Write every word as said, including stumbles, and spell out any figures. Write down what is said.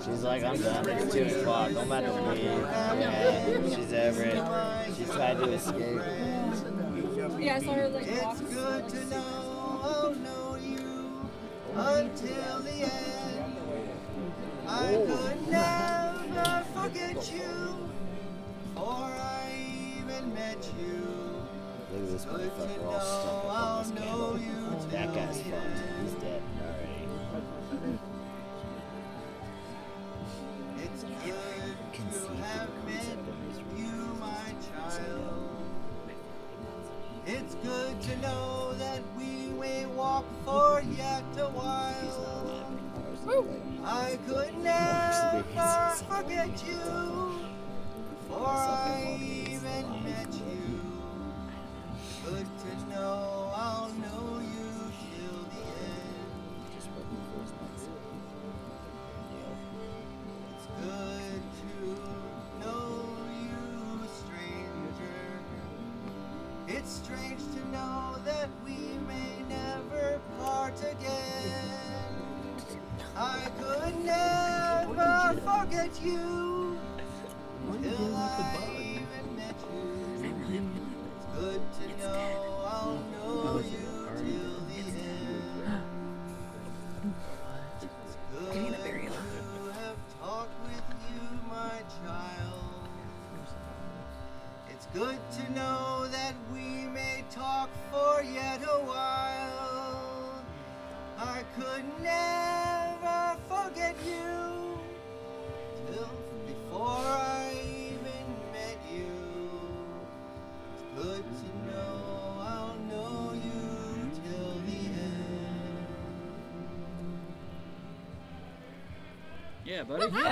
She's like, I'm done. It's two o'clock. I'm about to leave. Yeah, she's over it. She's tried to escape. Yeah, I saw her like walk. It's good to know I'll know you until the end. I could never forget you before I even met you. Look at this Good to motherfucker all know stuck up I'll on this know candle. you That till guy's the fucked. end. He's dead already. It's good to have met you, my child. It's good to know that we may walk for yet a while. I could never forget you before I even met you. Good to know I'll know you till the end. It's good to know you, stranger. It's strange to know that we may never part again. I could never forget you till I even met you. It's good to know I'll know you till the end. It's good to have talked with you, my child. It's good to know that we may talk for yet a while. I could never forget you till before I even met you. It's good to know I'll know you till the end. Yeah, buddy.